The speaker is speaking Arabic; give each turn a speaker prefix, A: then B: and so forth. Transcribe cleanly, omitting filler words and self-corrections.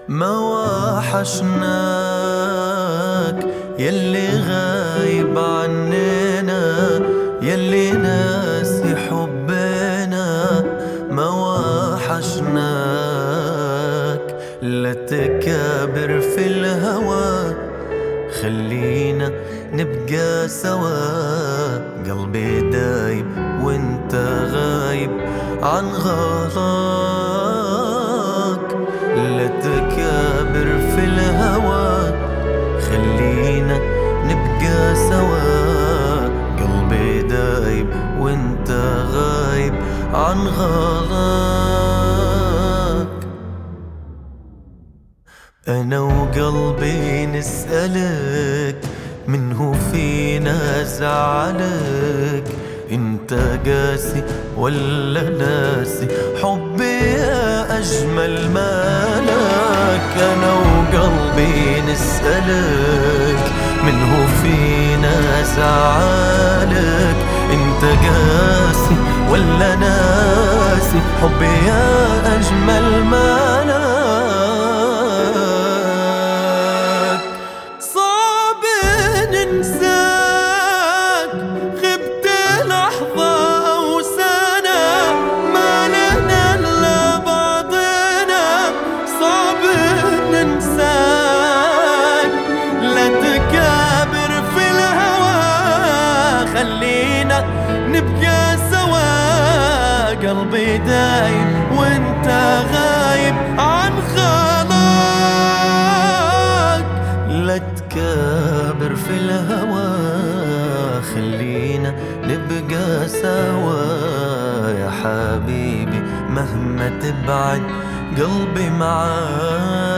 A: ما وحشناك يلي غايب عننا، يلي ناسي حبنا. ما وحشناك لا تكابر في الهوى، خلينا نبقى سوا. قلبي دايب وانت غايب عن غلاك. لا تكابر في الهوى، خلينا نبقى سوا. قلبي دايب وانت غايب عن غلاك. أنا وقلبي نسألك، منه فينا زعلك؟ انت قاسي ولا ناسي حبي يا أجمل مالك؟ أنا وقلبي نسألك، منه فينا زعلك؟ انت قاسي ولا ناسي حبي يا أجمل مالك؟ خلينا نبقى سوا. قلبي دايب وانت غايب عن خلاك. لا تكابر في الهوى، خلينا نبقى سوا. يا حبيبي مهما تبعد قلبي معاك.